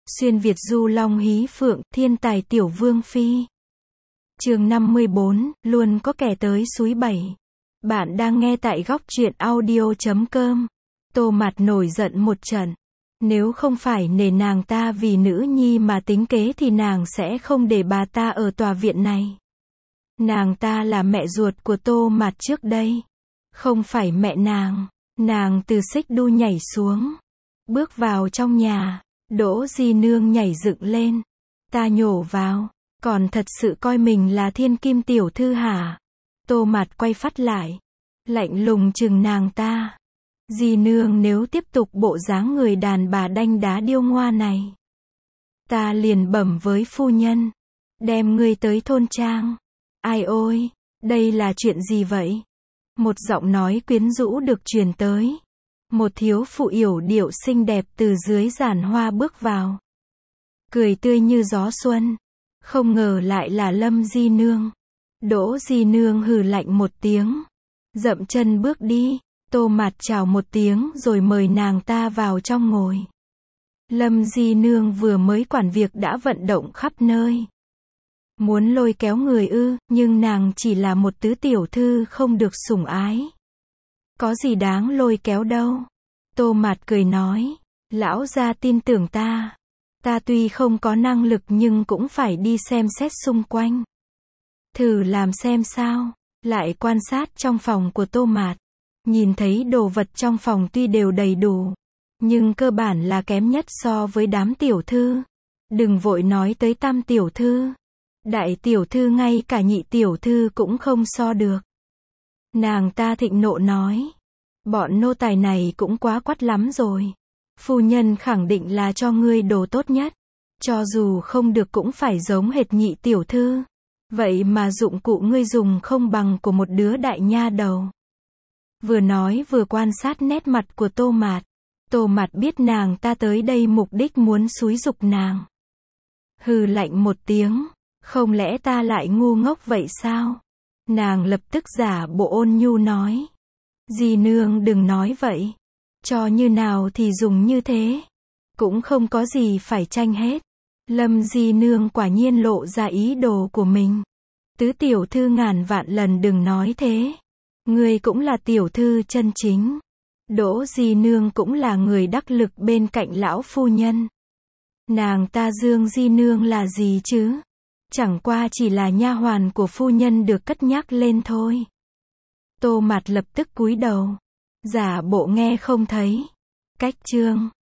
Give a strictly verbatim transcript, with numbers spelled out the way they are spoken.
Xuyên Việt du long hí phượng, thiên tài tiểu vương phi. Chương năm mươi bốn, luôn có kẻ tới súi bảy. Bạn đang nghe tại góc truyện audio chấm com. Tô Mạt nổi giận một trận. Nếu không phải nể nàng ta vì nữ nhi mà tính kế thì nàng sẽ không để bà ta ở tòa viện này. Nàng ta là mẹ ruột của Tô Mạt trước đây. Không phải mẹ nàng. Nàng từ xích đu nhảy xuống. Bước vào trong nhà. Đỗ Di Nương nhảy dựng lên. Ta nhổ vào. Còn thật sự coi mình là thiên kim tiểu thư hả? Tô Mạt quay phát lại. Lạnh lùng chừng nàng ta. Di Nương nếu tiếp tục bộ dáng người đàn bà đanh đá điêu ngoa này, ta liền bẩm với phu nhân. Đem ngươi tới thôn trang. Ai ôi, đây là chuyện gì vậy? Một giọng nói quyến rũ được truyền tới. Một thiếu phụ yểu điệu xinh đẹp từ dưới giàn hoa bước vào. Cười tươi như gió xuân. Không ngờ lại là Lâm Di Nương. Đỗ Di Nương hừ lạnh một tiếng. Dậm chân bước đi. Tô Mạt chào một tiếng rồi mời nàng ta vào trong ngồi. Lâm Di Nương vừa mới quản việc đã vận động khắp nơi. Muốn lôi kéo người ư, nhưng nàng chỉ là một tứ tiểu thư không được sủng ái. Có gì đáng lôi kéo đâu. Tô Mạt cười nói. Lão gia tin tưởng ta. Ta tuy không có năng lực nhưng cũng phải đi xem xét xung quanh. Thử làm xem sao. Lại quan sát trong phòng của Tô Mạt. Nhìn thấy đồ vật trong phòng tuy đều đầy đủ, nhưng cơ bản là kém nhất so với đám tiểu thư. Đừng vội nói tới tam tiểu thư. Đại tiểu thư ngay cả nhị tiểu thư cũng không so được. Nàng ta thịnh nộ nói. Bọn nô tài này cũng quá quắt lắm rồi. Phu nhân khẳng định là cho ngươi đồ tốt nhất. Cho dù không được cũng phải giống hệt nhị tiểu thư. Vậy mà dụng cụ ngươi dùng không bằng của một đứa đại nha đầu. Vừa nói vừa quan sát nét mặt của Tô Mạt. Tô Mạt biết nàng ta tới đây mục đích muốn xúi giục nàng. Hừ lạnh một tiếng. Không lẽ ta lại ngu ngốc vậy sao? Nàng lập tức giả bộ ôn nhu nói. Di Nương đừng nói vậy. Cho như nào thì dùng như thế. Cũng không có gì phải tranh hết. Lâm Di Nương quả nhiên lộ ra ý đồ của mình. Tứ tiểu thư ngàn vạn lần đừng nói thế. Ngươi cũng là tiểu thư chân chính. Đỗ Di Nương cũng là người đắc lực bên cạnh lão phu nhân. Nàng ta Dương Di Nương là gì chứ? Chẳng qua chỉ là nha hoàn của phu nhân được cất nhắc lên thôi. Tô Mạt lập tức cúi đầu. Giả bộ nghe không thấy. Cách chương.